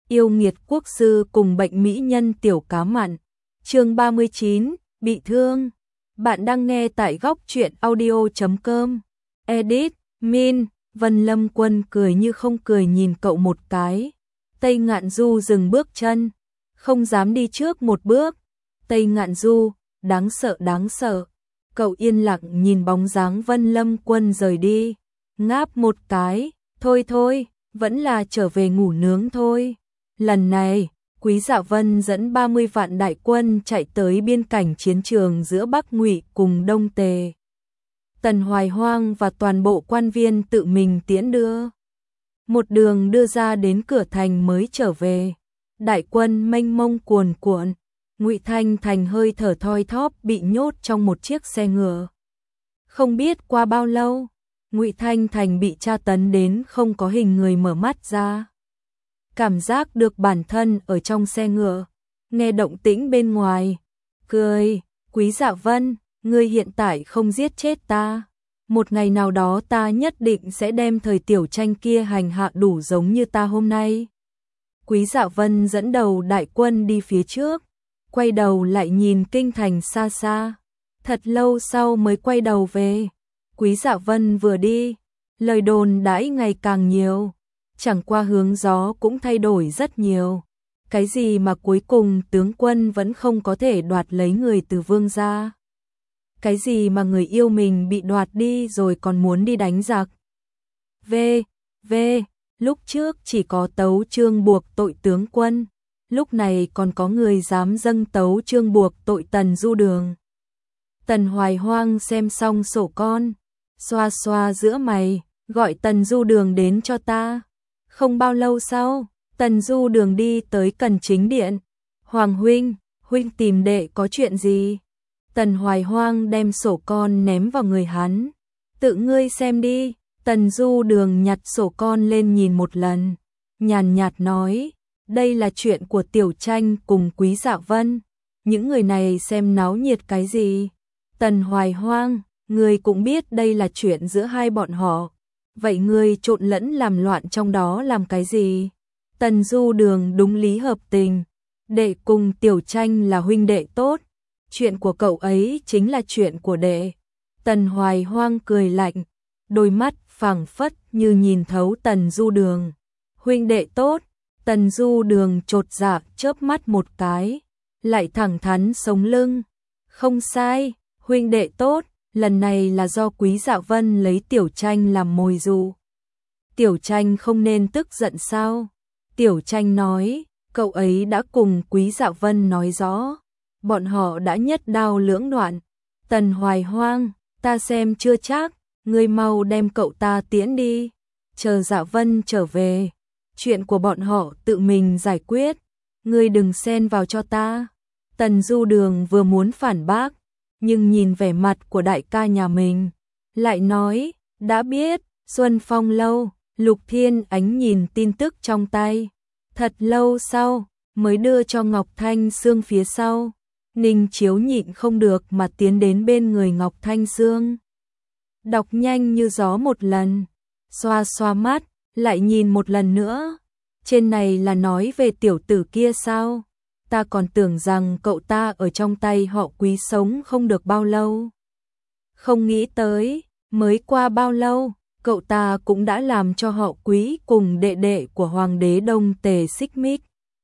Yêu nghiệt quốc sư cùng bệnh mỹ nhân tiểu cá mặn. Chương 39, bị thương. Bạn đang nghe tại góc truyện audio.com. Edit, Min, Vân Lâm Quân cười như không cười nhìn cậu một cái. Tây Ngạn Du dừng bước chân, không dám đi trước một bước. Tây Ngạn Du, đáng sợ đáng sợ. Cậu yên lặng nhìn bóng dáng Vân Lâm Quân rời đi, ngáp một cái, thôi thôi, vẫn là trở về ngủ nướng thôi. Lần này, Quý Dạ Vân dẫn 30 vạn đại quân chạy tới biên cảnh chiến trường giữa Bắc Ngụy cùng Đông Tề. Tần Hoài Hoang và toàn bộ quan viên tự mình tiễn đưa. Một đường đưa ra đến cửa thành mới trở về. Đại quân mênh mông cuồn cuộn, Ngụy Thanh Thành hơi thở thoi thóp bị nhốt trong một chiếc xe ngựa. Không biết qua bao lâu, Ngụy Thanh Thành bị tra tấn đến không có hình người mở mắt ra. Cảm giác được bản thân ở trong xe ngựa, nghe động tĩnh bên ngoài, cười, Quý Dạ Vân, ngươi hiện tại không giết chết ta. Một ngày nào đó ta nhất định sẽ đem thời Tiểu Tranh kia hành hạ đủ giống như ta hôm nay. Quý Dạ Vân dẫn đầu đại quân đi phía trước, quay đầu lại nhìn kinh thành xa xa. Thật lâu sau mới quay đầu về. Quý Dạ Vân vừa đi, lời đồn đãi ngày càng nhiều. Chẳng qua hướng gió cũng thay đổi rất nhiều. Cái gì mà cuối cùng tướng quân vẫn không có thể đoạt lấy người từ vương gia. Cái gì mà người yêu mình bị đoạt đi rồi còn muốn đi đánh giặc. Lúc trước chỉ có tấu chương buộc tội tướng quân, lúc này còn có người dám dâng tấu chương buộc tội Tần Du Đường. Tần Hoài Hoang xem xong sổ con, xoa xoa giữa mày, gọi Tần Du Đường đến cho ta. Không bao lâu sau, Tần Du Đường đi tới Cần Chính Điện. Hoàng huynh, huynh tìm đệ có chuyện gì? Tần Hoài Hoang đem sổ con ném vào người hắn. Tự ngươi xem đi. Tần Du Đường nhặt sổ con lên nhìn một lần, nhàn nhạt nói, đây là chuyện của Tiểu Tranh cùng Quý Dạ Vân. Những người này xem náo nhiệt cái gì? Tần Hoài Hoang, ngươi cũng biết đây là chuyện giữa hai bọn họ. Vậy ngươi trộn lẫn làm loạn trong đó làm cái gì? Tần Du Đường đúng lý hợp tình. Đệ cùng Tiểu Tranh là huynh đệ tốt. Chuyện của cậu ấy chính là chuyện của đệ. Tần Hoài Hoang cười lạnh, đôi mắt phảng phất như nhìn thấu Tần Du Đường. Huynh đệ tốt. Tần Du Đường chột dạ chớp mắt một cái, lại thẳng thắn sống lưng. Không sai, huynh đệ tốt. Lần này là do Quý Dạ Vân lấy Tiểu Tranh làm mồi dụ. Tiểu Tranh không nên tức giận sao? Tiểu Tranh nói, cậu ấy đã cùng Quý Dạ Vân nói rõ. Bọn họ đã nhất đao lưỡng đoạn. Tần Hoài Hoang, ta xem chưa chắc, ngươi mau đem cậu ta tiễn đi. Chờ Dạ Vân trở về, chuyện của bọn họ tự mình giải quyết. Ngươi đừng xen vào cho ta. Tần Du Đường vừa muốn phản bác, nhưng nhìn vẻ mặt của đại ca nhà mình, lại nói, đã biết. Xuân Phong lâu, Lục Thiên Ánh nhìn tin tức trong tay, thật lâu sau mới đưa cho Ngọc Thanh Sương phía sau. Ninh Chiếu nhịn không được mà tiến đến bên người Ngọc Thanh Sương, đọc nhanh như gió một lần, xoa xoa mắt, lại nhìn một lần nữa. Trên này là nói về tiểu tử kia sao? Ta còn tưởng rằng cậu ta ở trong tay họ Quý sống không được bao lâu. Không nghĩ tới, mới qua bao lâu, cậu ta cũng đã làm cho họ Quý cùng đệ đệ của Hoàng đế Đông Tề xích mích.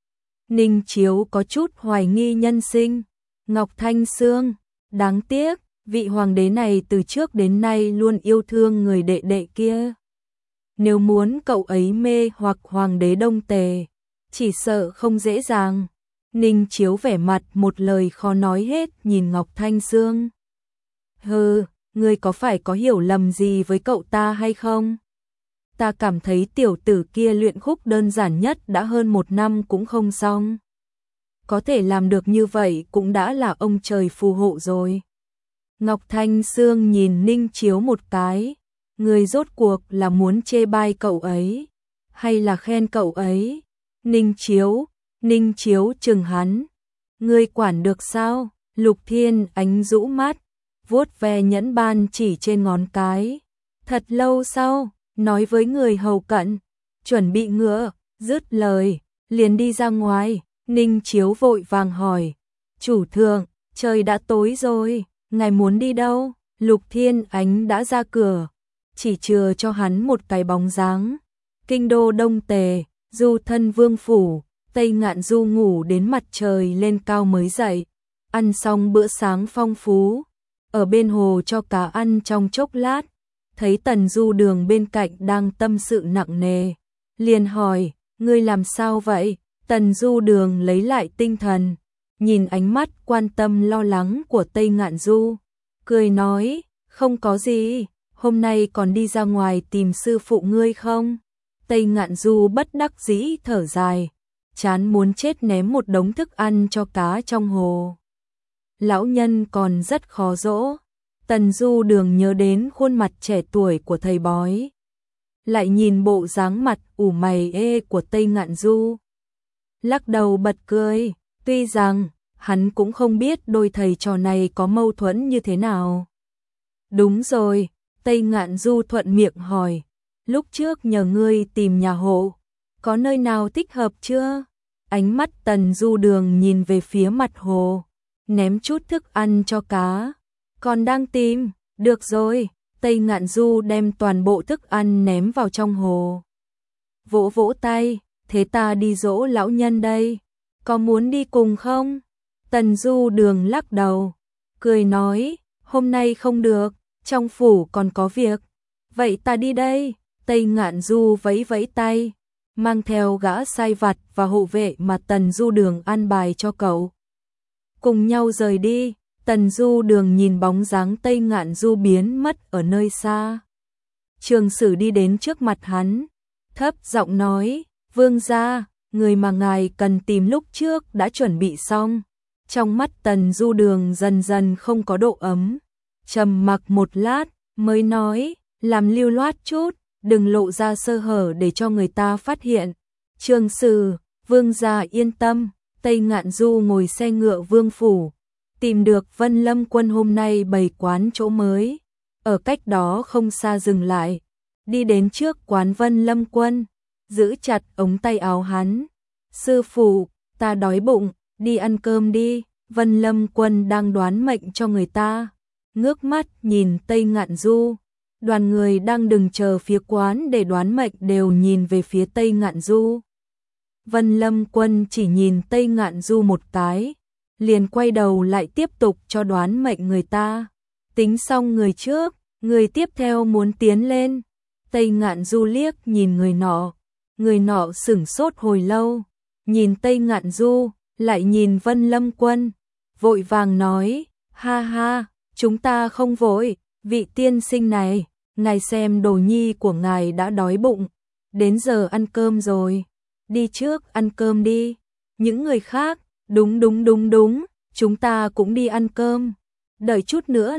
Ninh Chiếu có chút hoài nghi nhân sinh. Ngọc Thanh Sương, đáng tiếc, vị hoàng đế này từ trước đến nay luôn yêu thương người đệ đệ kia. Nếu muốn cậu ấy mê hoặc Hoàng đế Đông Tề, chỉ sợ không dễ dàng. Ninh Chiếu vẻ mặt một lời khó nói hết nhìn Ngọc Thanh Sương. Hừ, ngươi có phải có hiểu lầm gì với cậu ta hay không? Ta cảm thấy tiểu tử kia luyện khúc đơn giản nhất đã hơn 1 năm cũng không xong. Có thể làm được như vậy cũng đã là ông trời phù hộ rồi. Ngọc Thanh Sương nhìn Ninh Chiếu một cái. Người rốt cuộc là muốn chê bai cậu ấy, hay là khen cậu ấy? Ninh Chiếu chừng hắn. Ngươi quản được sao? Lục Thiên Ánh rũ mắt, vuốt ve nhẫn ban chỉ trên ngón cái. Thật lâu sau, nói với người hầu cận, chuẩn bị ngựa, dứt lời, liền đi ra ngoài. Ninh Chiếu vội vàng hỏi, chủ thượng, trời đã tối rồi, ngài muốn đi đâu? Lục Thiên Ánh đã ra cửa, chỉ chừa cho hắn một cái bóng dáng. Kinh đô Đông Tề, Du thân vương phủ, Tây Ngạn Du ngủ đến mặt trời lên cao mới dậy, ăn xong bữa sáng phong phú, ở bên hồ cho cá ăn trong chốc lát, thấy Tần Du Đường bên cạnh đang tâm sự nặng nề, liền hỏi, ngươi làm sao vậy? Tần Du Đường lấy lại tinh thần, nhìn ánh mắt quan tâm lo lắng của Tây Ngạn Du, cười nói, không có gì, hôm nay còn đi ra ngoài tìm sư phụ ngươi không? Tây Ngạn Du bất đắc dĩ thở dài, chán muốn chết ném một đống thức ăn cho cá trong hồ. Lão nhân còn rất khó dỗ. Tần Du Đường nhớ đến khuôn mặt trẻ tuổi của thầy bói, lại nhìn bộ dáng mặt ủ mày ê của Tây Ngạn Du, lắc đầu bật cười, tuy rằng hắn cũng không biết đôi thầy trò này có mâu thuẫn như thế nào. Đúng rồi, Tây Ngạn Du thuận miệng hỏi, lúc trước nhờ ngươi tìm nhà hộ, có nơi nào thích hợp chưa? Ánh mắt Tần Du Đường nhìn về phía mặt hồ, ném chút thức ăn cho cá. Còn đang tìm, được rồi, Tây Ngạn Du đem toàn bộ thức ăn ném vào trong hồ. Vỗ vỗ tay, thế ta đi dỗ lão nhân đây, có muốn đi cùng không? Tần Du Đường lắc đầu, cười nói, hôm nay không được, trong phủ còn có việc. Vậy ta đi đây. Tây Ngạn Du vẫy vẫy tay, mang theo gã sai vặt và hộ vệ mà Tần Du Đường an bài cho cậu. Cùng nhau rời đi. Tần Du Đường nhìn bóng dáng Tây Ngạn Du biến mất ở nơi xa. Trường Sử đi đến trước mặt hắn, thấp giọng nói, vương gia, người mà ngài cần tìm lúc trước đã chuẩn bị xong. Trong mắt Tần Du Đường dần dần không có độ ấm, trầm mặc một lát, mới nói, làm lưu loát chút, đừng lộ ra sơ hở để cho người ta phát hiện. Trường Sử, vương gia yên tâm. Tây Ngạn Du ngồi xe ngựa vương phủ, tìm được Vân Lâm Quân hôm nay bày quán chỗ mới, ở cách đó không xa dừng lại, đi đến trước quán Vân Lâm Quân, giữ chặt ống tay áo hắn. Sư phụ, ta đói bụng, đi ăn cơm đi. Vân Lâm Quân đang đoán mệnh cho người ta, ngước mắt nhìn Tây Ngạn Du. Đoàn người đang đứng chờ phía quán để đoán mệnh đều nhìn về phía Tây Ngạn Du. Vân Lâm Quân chỉ nhìn Tây Ngạn Du một cái, liền quay đầu lại tiếp tục cho đoán mệnh người ta. Tính xong người trước, người tiếp theo muốn tiến lên. Tây Ngạn Du liếc nhìn người nọ sửng sốt hồi lâu, nhìn Tây Ngạn Du, lại nhìn Vân Lâm Quân, vội vàng nói, ha ha, chúng ta không vội, vị tiên sinh này, ngài xem đồ nhi của ngài đã đói bụng, đến giờ ăn cơm rồi, đi trước ăn cơm đi. Những người khác, đúng, chúng ta cũng đi ăn cơm, đợi chút nữa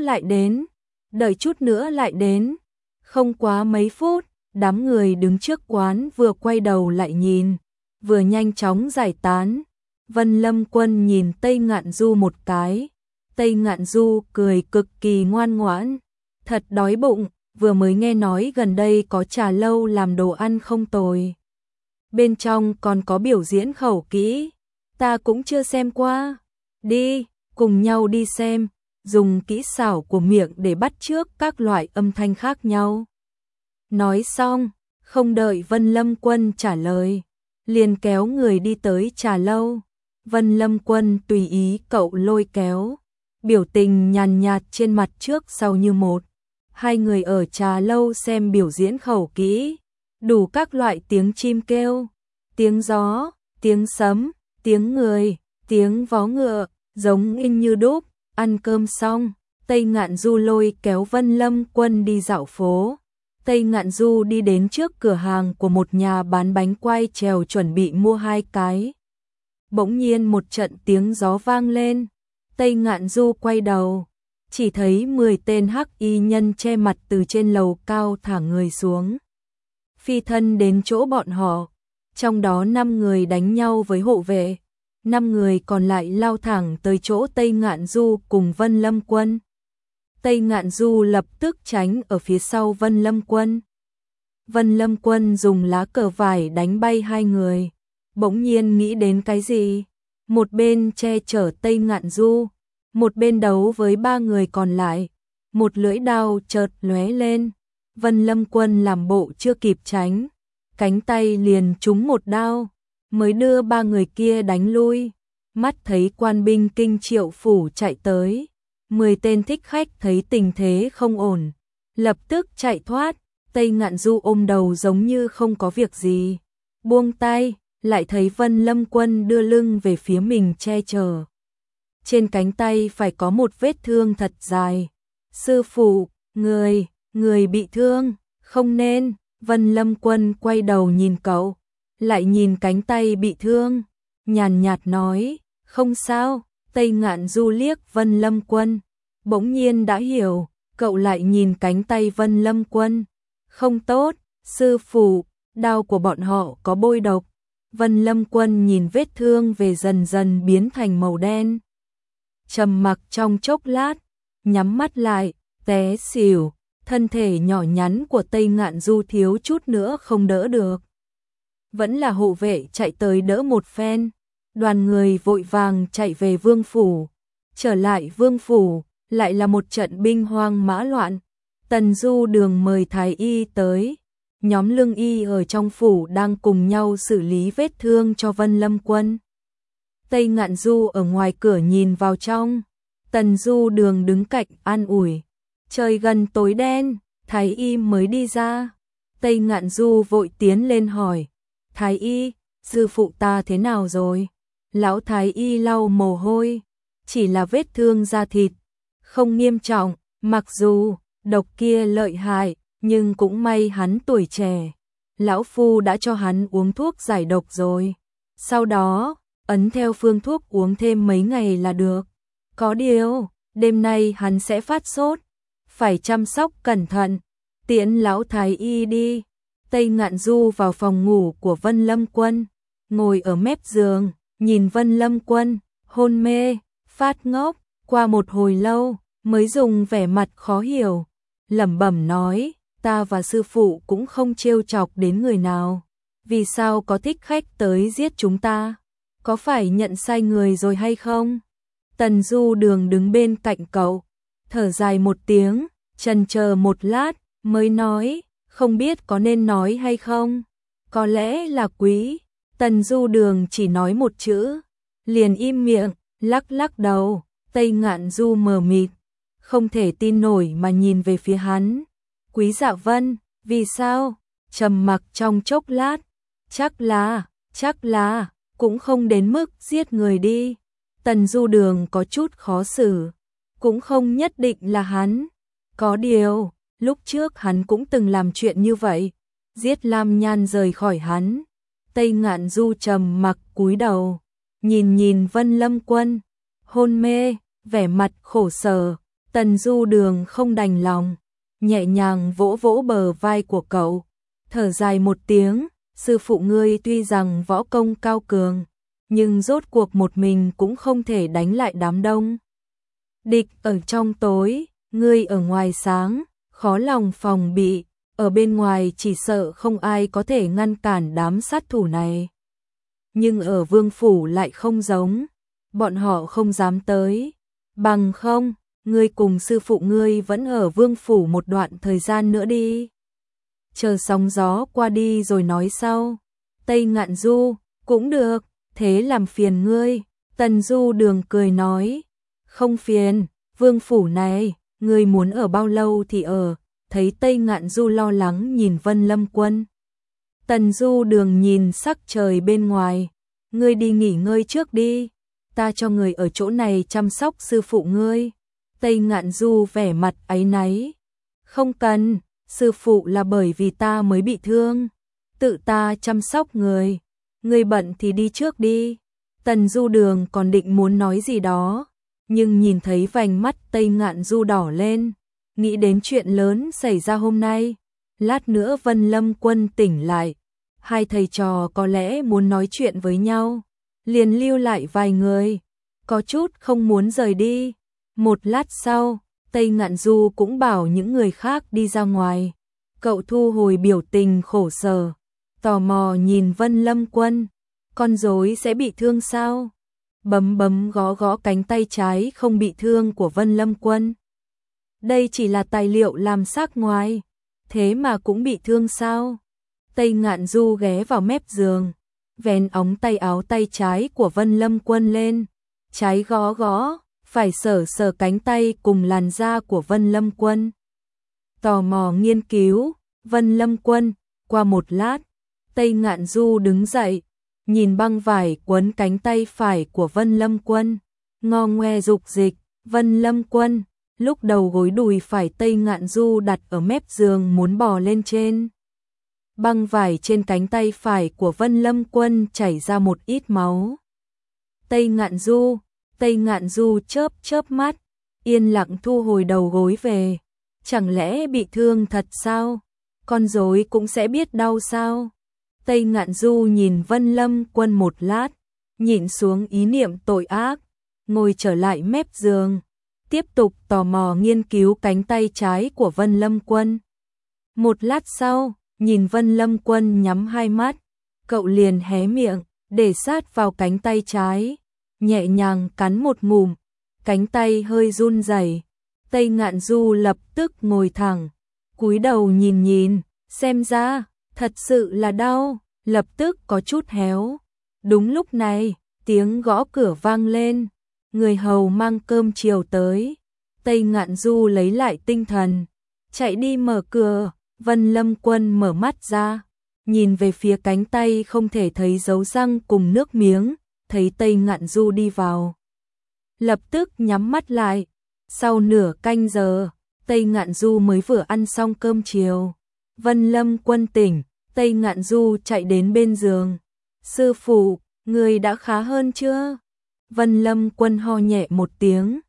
lại đến. Không quá mấy phút, đám người đứng trước quán vừa quay đầu lại nhìn, vừa nhanh chóng giải tán. Vân Lâm Quân nhìn Tây Ngạn Du một cái, Tây Ngạn Du cười cực kỳ ngoan ngoãn, thật đói bụng, vừa mới nghe nói gần đây có trà lâu làm đồ ăn không tồi. Bên trong còn có biểu diễn khẩu kỹ, ta cũng chưa xem qua. Đi, cùng nhau đi xem, dùng kỹ xảo của miệng để bắt chước các loại âm thanh khác nhau. Nói xong, không đợi Vân Lâm Quân trả lời, liền kéo người đi tới trà lâu. Vân Lâm Quân tùy ý cậu lôi kéo, biểu tình nhàn nhạt trên mặt trước sau như một. Hai người ở trà lâu xem biểu diễn khẩu kỹ, đủ các loại tiếng chim kêu, tiếng gió, tiếng sấm, tiếng người, tiếng vó ngựa, giống in như đúc. Ăn cơm xong, Tây Ngạn Du lôi kéo Vân Lâm Quân đi dạo phố. Tây Ngạn Du đi đến trước cửa hàng của một nhà bán bánh quai trèo chuẩn bị mua 2 cái. Bỗng nhiên một trận tiếng gió vang lên, Tây Ngạn Du quay đầu, chỉ thấy 10 tên hắc y nhân che mặt từ trên lầu cao thả người xuống, phi thân đến chỗ bọn họ, trong đó 5 người đánh nhau với hộ vệ, 5 người còn lại lao thẳng tới chỗ Tây Ngạn Du cùng Vân Lâm Quân. Tây Ngạn Du lập tức tránh ở phía sau Vân Lâm Quân. Vân Lâm Quân dùng lá cờ vải đánh bay 2 người, bỗng nhiên nghĩ đến cái gì, một bên che chở Tây Ngạn Du, một bên đấu với ba người còn lại, một lưỡi đao chợt lóe lên, Vân Lâm Quân làm bộ chưa kịp tránh, cánh tay liền trúng một đao, mới đưa ba người kia đánh lui. Mắt thấy quan binh Kinh Triệu phủ chạy tới, 10 tên thích khách thấy tình thế không ổn, lập tức chạy thoát. Tây Ngạn Du ôm đầu giống như không có việc gì, buông tay, lại thấy Vân Lâm Quân đưa lưng về phía mình che chở. Trên cánh tay phải có một vết thương thật dài. Sư phụ, người bị thương, không nên. Vân Lâm Quân quay đầu nhìn cậu, lại nhìn cánh tay bị thương, nhàn nhạt nói, không sao. Tây Ngạn Du liếc Vân Lâm Quân, bỗng nhiên đã hiểu, cậu lại nhìn cánh tay Vân Lâm Quân. Không tốt, sư phụ, đao của bọn họ có bôi độc. Vân Lâm Quân nhìn vết thương về dần dần biến thành màu đen. Trầm mặc trong chốc lát, nhắm mắt lại, té xỉu, thân thể nhỏ nhắn của Tây Ngạn Du thiếu chút nữa không đỡ được. Vẫn là hộ vệ chạy tới đỡ một phen, đoàn người vội vàng chạy về vương phủ. Trở lại vương phủ, lại là một trận binh hoang mã loạn. Tần Du Đường mời thái y tới, nhóm lương y ở trong phủ đang cùng nhau xử lý vết thương cho Vân Lâm Quân. Tây Ngạn Du ở ngoài cửa nhìn vào trong, Tần Du Đường đứng cạnh an ủi. Trời gần tối đen, thái y mới đi ra. Tây Ngạn Du vội tiến lên hỏi, thái y, sư phụ ta thế nào rồi? Lão thái y lau mồ hôi, chỉ là vết thương da thịt, không nghiêm trọng, mặc dù độc kia lợi hại, nhưng cũng may hắn tuổi trẻ. Lão phu đã cho hắn uống thuốc giải độc rồi. Sau đó, ấn theo phương thuốc uống thêm mấy ngày là được. Có điều, đêm nay hắn sẽ phát sốt, phải chăm sóc cẩn thận. Tiễn lão thái y đi. Tây Ngạn Du vào phòng ngủ của Vân Lâm Quân, ngồi ở mép giường, nhìn Vân Lâm Quân, hôn mê, phát ngốc, qua một hồi lâu, mới dùng vẻ mặt khó hiểu, lẩm bẩm nói, ta và sư phụ cũng không trêu chọc đến người nào, vì sao có thích khách tới giết chúng ta, có phải nhận sai người rồi hay không? Tần Du Đường đứng bên cạnh cậu, thở dài một tiếng, chần chờ một lát, mới nói, không biết có nên nói hay không, có lẽ là quý. Tần Du Đường chỉ nói một chữ, liền im miệng, lắc lắc đầu. Tây Ngạn Du mờ mịt, không thể tin nổi mà nhìn về phía hắn. Quý Dạ Vân, vì sao? Trầm mặc trong chốc lát, chắc là, cũng không đến mức giết người đi. Tần Du Đường có chút khó xử, cũng không nhất định là hắn. Có điều, lúc trước hắn cũng từng làm chuyện như vậy, giết Lam Nhan rời khỏi hắn. Tây Ngạn Du trầm mặc cúi đầu, nhìn Vân Lâm Quân, hôn mê, vẻ mặt khổ sở. Tần Du Đường không đành lòng, nhẹ nhàng vỗ vỗ bờ vai của cậu, thở dài một tiếng, sư phụ ngươi tuy rằng võ công cao cường, nhưng rốt cuộc một mình cũng không thể đánh lại đám đông. Địch ở trong tối, ngươi ở ngoài sáng, khó lòng phòng bị, ở bên ngoài chỉ sợ không ai có thể ngăn cản đám sát thủ này. Nhưng ở vương phủ lại không giống, bọn họ không dám tới, bằng không, ngươi cùng sư phụ ngươi vẫn ở vương phủ một đoạn thời gian nữa đi. Chờ sóng gió qua đi rồi nói sau. Tây Ngạn Du, cũng được, thế làm phiền ngươi. Tần Du Đường cười nói, không phiền, vương phủ này, ngươi muốn ở bao lâu thì ở. Thấy Tây Ngạn Du lo lắng nhìn Vân Lâm Quân, Tần Du Đường nhìn sắc trời bên ngoài, ngươi đi nghỉ ngơi trước đi, ta cho người ở chỗ này chăm sóc sư phụ ngươi. Tây Ngạn Du vẻ mặt áy náy, không cần, sư phụ là bởi vì ta mới bị thương, tự ta chăm sóc người, ngươi bận thì đi trước đi. Tần Du Đường còn định muốn nói gì đó, nhưng nhìn thấy vành mắt Tây Ngạn Du đỏ lên, nghĩ đến chuyện lớn xảy ra hôm nay, lát nữa Vân Lâm Quân tỉnh lại, hai thầy trò có lẽ muốn nói chuyện với nhau, liền lưu lại vài người, có chút không muốn rời đi. Một lát sau, Tây Ngạn Du cũng bảo những người khác đi ra ngoài. Cậu thu hồi biểu tình khổ sở, tò mò nhìn Vân Lâm Quân, con rối sẽ bị thương sao? Bấm bấm gõ gõ cánh tay trái không bị thương của Vân Lâm Quân. Đây chỉ là tài liệu làm xác ngoài, thế mà cũng bị thương sao? Tây Ngạn Du ghé vào mép giường, vén ống tay áo tay trái của Vân Lâm Quân lên, trái gõ gõ, phải sờ sờ cánh tay cùng làn da của Vân Lâm Quân. Tò mò nghiên cứu, Vân Lâm Quân, qua một lát, Tây Ngạn Du đứng dậy, nhìn băng vải quấn cánh tay phải của Vân Lâm Quân, ngo ngoe dục dịch. Vân Lâm Quân, lúc đầu gối đùi phải Tây Ngạn Du đặt ở mép giường muốn bò lên trên. Băng vải trên cánh tay phải của Vân Lâm Quân chảy ra một ít máu. Tây Ngạn Du chớp chớp mắt, yên lặng thu hồi đầu gối về. Chẳng lẽ bị thương thật sao? Con rối cũng sẽ biết đau sao? Tây Ngạn Du nhìn Vân Lâm Quân một lát, nhịn xuống ý niệm tội ác, ngồi trở lại mép giường, tiếp tục tò mò nghiên cứu cánh tay trái của Vân Lâm Quân. Một lát sau, nhìn Vân Lâm Quân nhắm hai mắt, cậu liền hé miệng, để sát vào cánh tay trái, nhẹ nhàng cắn một ngụm, cánh tay hơi run rẩy. Tây Ngạn Du lập tức ngồi thẳng, cúi đầu nhìn, xem ra, thật sự là đau, lập tức có chút héo. Đúng lúc này, tiếng gõ cửa vang lên, người hầu mang cơm chiều tới. Tây Ngạn Du lấy lại tinh thần, chạy đi mở cửa. Vân Lâm Quân mở mắt ra, nhìn về phía cánh tay không thể thấy dấu răng cùng nước miếng, thấy Tây Ngạn Du đi vào. Lập tức nhắm mắt lại. Sau nửa canh giờ, Tây Ngạn Du mới vừa ăn xong cơm chiều. Vân Lâm Quân tỉnh, Tây Ngạn Du chạy đến bên giường. Sư phụ, người đã khá hơn chưa? Vân Lâm Quân ho nhẹ một tiếng.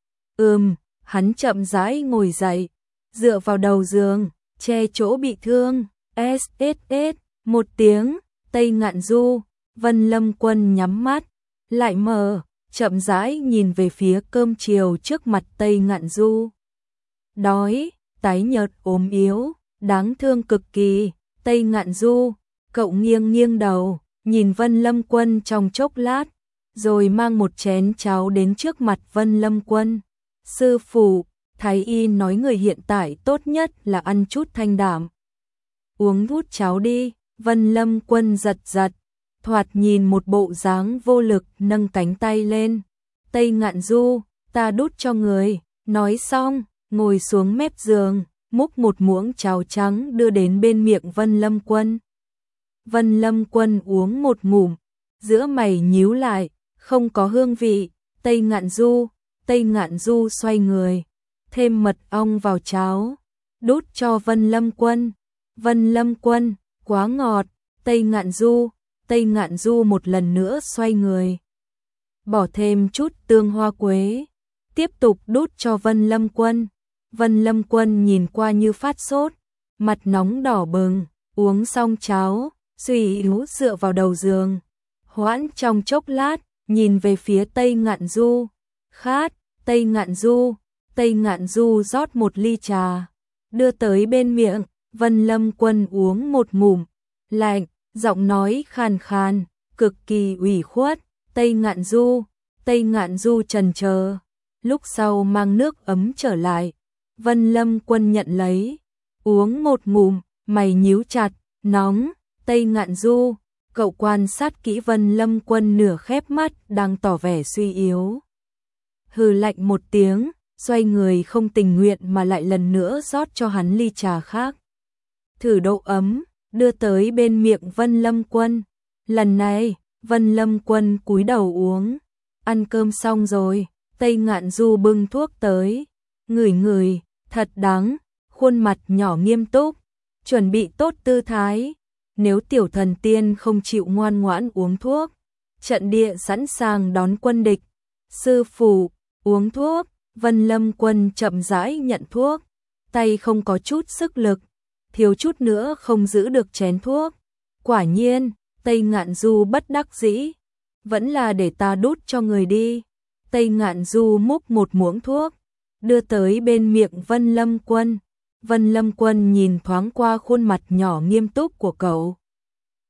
Hắn chậm rãi ngồi dậy, dựa vào đầu giường, che chỗ bị thương. SSS, một tiếng, Tây Ngạn Du, Vân Lâm Quân nhắm mắt, lại mở, chậm rãi nhìn về phía cơm chiều trước mặt Tây Ngạn Du. Đói, tái nhợt ốm yếu, đáng thương cực kỳ. Tây Ngạn Du, cậu nghiêng đầu, nhìn Vân Lâm Quân trong chốc lát, rồi mang một chén cháo đến trước mặt Vân Lâm Quân. Sư phụ, Thái y nói người hiện tại tốt nhất là ăn chút thanh đạm. Uống hút cháo đi. Vân Lâm Quân giật, thoạt nhìn một bộ dáng vô lực nâng cánh tay lên. Tây Ngạn Du, ta đút cho người. Nói xong, ngồi xuống mép giường, múc một muỗng cháo trắng đưa đến bên miệng Vân Lâm Quân. Vân Lâm Quân uống một ngụm, giữa mày nhíu lại, không có hương vị. Tây Ngạn Du xoay người, thêm mật ong vào cháo, đút cho Vân Lâm Quân. Vân Lâm Quân, quá ngọt. Tây Ngạn Du một lần nữa xoay người, bỏ thêm chút tương hoa quế, tiếp tục đút cho Vân Lâm Quân. Vân Lâm Quân nhìn qua như phát sốt, mặt nóng đỏ bừng, uống xong cháo, suy yếu dựa vào đầu giường, hoãn trong chốc lát, nhìn về phía Tây Ngạn Du. Khát. Tây Ngạn Du rót một ly trà, đưa tới bên miệng. Vân Lâm Quân uống một ngụm, lạnh, giọng nói khàn khàn, cực kỳ ủy khuất. Tây Ngạn Du chần chờ, lúc sau mang nước ấm trở lại. Vân Lâm Quân nhận lấy, uống một ngụm, mày nhíu chặt, nóng. Tây Ngạn Du, cậu quan sát kỹ Vân Lâm Quân nửa khép mắt đang tỏ vẻ suy yếu. Hừ lạnh một tiếng, xoay người không tình nguyện mà lại lần nữa rót cho hắn ly trà khác. Thử độ ấm, đưa tới bên miệng Vân Lâm Quân. Lần này, Vân Lâm Quân cúi đầu uống. Ăn cơm xong rồi, Tây Ngạn Du bưng thuốc tới. Ngửi, thật đắng, khuôn mặt nhỏ nghiêm túc, chuẩn bị tốt tư thái. Nếu tiểu thần tiên không chịu ngoan ngoãn uống thuốc, trận địa sẵn sàng đón quân địch. Sư phụ, uống thuốc. Vân Lâm Quân chậm rãi nhận thuốc, tay không có chút sức lực, thiếu chút nữa không giữ được chén thuốc. Quả nhiên, Tây Ngạn Du bất đắc dĩ, vẫn là để ta đút cho người đi. Tây Ngạn Du múc một muỗng thuốc, đưa tới bên miệng Vân Lâm Quân. Vân Lâm Quân nhìn thoáng qua khuôn mặt nhỏ nghiêm túc của cậu,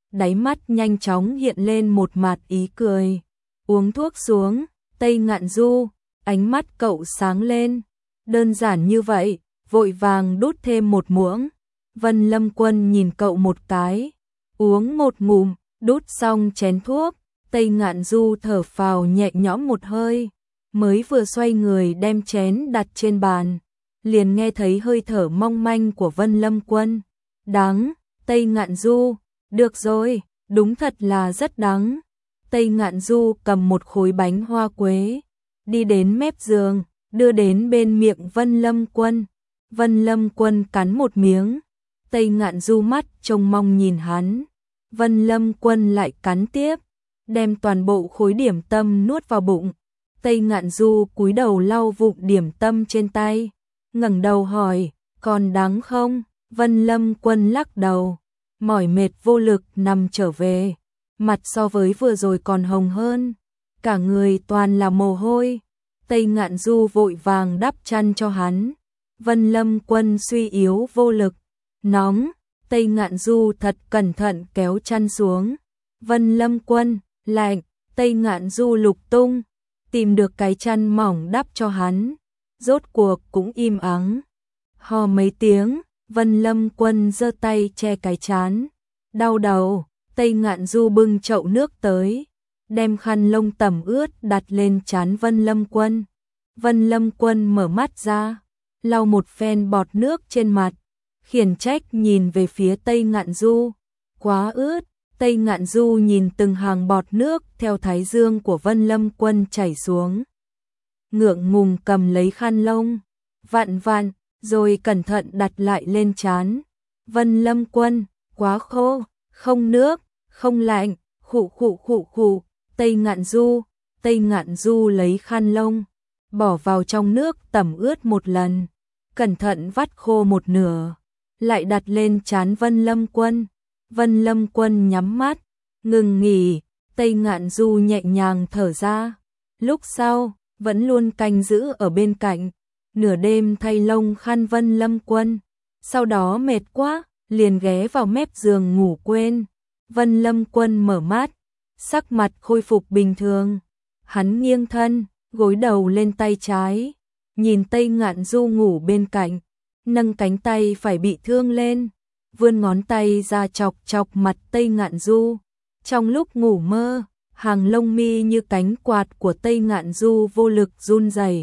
đáy mắt nhanh chóng hiện lên một mạt ý cười. Uống thuốc xuống, Tây Ngạn Du, ánh mắt cậu sáng lên. Đơn giản như vậy, vội vàng đút thêm một muỗng. Vân Lâm Quân nhìn cậu một cái, uống một ngụm, đút xong chén thuốc, Tây Ngạn Du thở phào nhẹ nhõm một hơi, mới vừa xoay người đem chén đặt trên bàn, liền nghe thấy hơi thở mong manh của Vân Lâm Quân. Đắng, Tây Ngạn Du, được rồi, đúng thật là rất đắng. Tây Ngạn Du cầm một khối bánh hoa quế, đi đến mép giường, đưa đến bên miệng Vân Lâm Quân. Vân Lâm Quân cắn một miếng, Tây Ngạn Du mắt trông mong nhìn hắn. Vân Lâm Quân lại cắn tiếp, đem toàn bộ khối điểm tâm nuốt vào bụng. Tây Ngạn Du cúi đầu lau vụn điểm tâm trên tay, ngẩng đầu hỏi, còn đắng không? Vân Lâm Quân lắc đầu, mỏi mệt vô lực nằm trở về, mặt so với vừa rồi còn hồng hơn, cả người toàn là mồ hôi. Tây Ngạn Du vội vàng đắp chăn cho hắn. Vân Lâm Quân suy yếu vô lực, nóng, Tây Ngạn Du thật cẩn thận kéo chăn xuống. Vân Lâm Quân, lạnh, Tây Ngạn Du lục tung, tìm được cái chăn mỏng đắp cho hắn, rốt cuộc cũng im ắng. Hò mấy tiếng, Vân Lâm Quân giơ tay che cái trán, đau đầu. Tây Ngạn Du bưng chậu nước tới, đem khăn lông tẩm ướt đặt lên trán Vân Lâm Quân. Vân Lâm Quân mở mắt ra, lau một phen bọt nước trên mặt, khiển trách nhìn về phía Tây Ngạn Du, quá ướt. Tây Ngạn Du nhìn từng hàng bọt nước theo thái dương của Vân Lâm Quân chảy xuống, ngượng ngùng cầm lấy khăn lông, vặn vặn, rồi cẩn thận đặt lại lên trán. Vân Lâm Quân, quá khô, không nước, không lạnh, khụ khụ khụ khụ. Tây Ngạn Du lấy khăn lông, bỏ vào trong nước tẩm ướt một lần, cẩn thận vắt khô một nửa, lại đặt lên trán Vân Lâm Quân. Vân Lâm Quân nhắm mắt, ngừng nghỉ. Tây Ngạn Du nhẹ nhàng thở ra, lúc sau vẫn luôn canh giữ ở bên cạnh, nửa đêm thay lông khăn Vân Lâm Quân, sau đó mệt quá, liền ghé vào mép giường ngủ quên. Vân Lâm Quân mở mắt, sắc mặt khôi phục bình thường, hắn nghiêng thân, gối đầu lên tay trái, nhìn Tây Ngạn Du ngủ bên cạnh, nâng cánh tay phải bị thương lên, vươn ngón tay ra chọc chọc mặt Tây Ngạn Du. Trong lúc ngủ mơ, hàng lông mi như cánh quạt của Tây Ngạn Du vô lực run rẩy,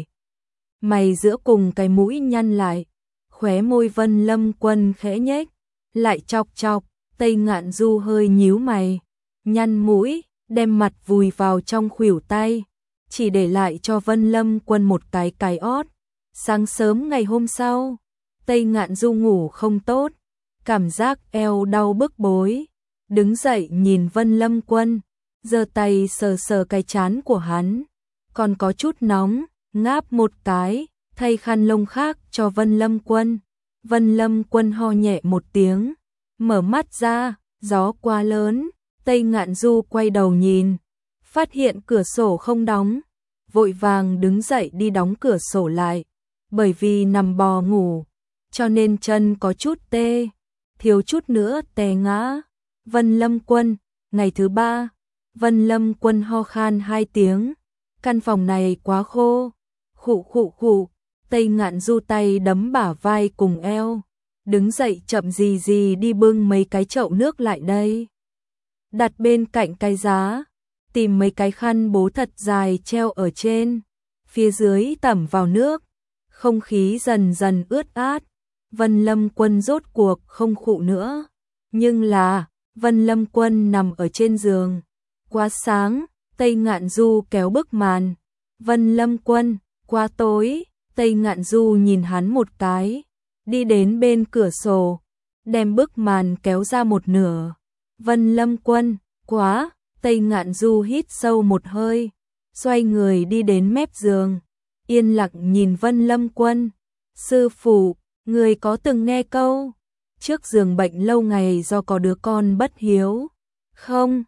mày giữa cùng cái mũi nhăn lại, khóe môi Vân Lâm Quân khẽ nhếch, lại chọc chọc. Tây Ngạn Du hơi nhíu mày, nhăn mũi, đem mặt vùi vào trong khuỷu tay, chỉ để lại cho Vân Lâm Quân một cái ót. Sáng sớm ngày hôm sau, Tây Ngạn Du ngủ không tốt, cảm giác eo đau bức bối, đứng dậy nhìn Vân Lâm Quân, giơ tay sờ sờ cái trán của hắn, còn có chút nóng, ngáp một cái, thay khăn lông khác cho Vân Lâm Quân. Vân Lâm Quân ho nhẹ một tiếng, mở mắt ra, gió quá lớn. Tây Ngạn Du quay đầu nhìn, phát hiện cửa sổ không đóng, vội vàng đứng dậy đi đóng cửa sổ lại, bởi vì nằm bò ngủ, cho nên chân có chút tê, thiếu chút nữa té ngã. Vân Lâm Quân, ngày thứ 3, Vân Lâm Quân ho khan 2 tiếng, căn phòng này quá khô, khụ khụ khụ. Tây Ngạn Du tay đấm bả vai cùng eo, đứng dậy chậm gì gì đi bưng mấy cái chậu nước lại đây, đặt bên cạnh cái giá, tìm mấy cái khăn bố thật dài treo ở trên, phía dưới tẩm vào nước, không khí dần dần ướt át. Vân Lâm Quân rốt cuộc không khụ nữa, nhưng là Vân Lâm Quân nằm ở trên giường, quá sáng. Tây Ngạn Du kéo bức màn. Vân Lâm Quân, quá tối. Tây Ngạn Du nhìn hắn một cái, đi đến bên cửa sổ, đem bức màn kéo ra một nửa. Vân Lâm Quân, quá. Tây Ngạn Du hít sâu một hơi, xoay người đi đến mép giường, yên lặng nhìn Vân Lâm Quân. Sư phụ, người có từng nghe câu trước giường bệnh lâu ngày do có đứa con bất hiếu không?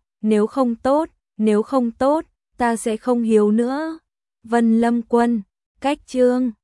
Nếu không tốt, ta sẽ không hiếu nữa. Vân Lâm Quân, cách chương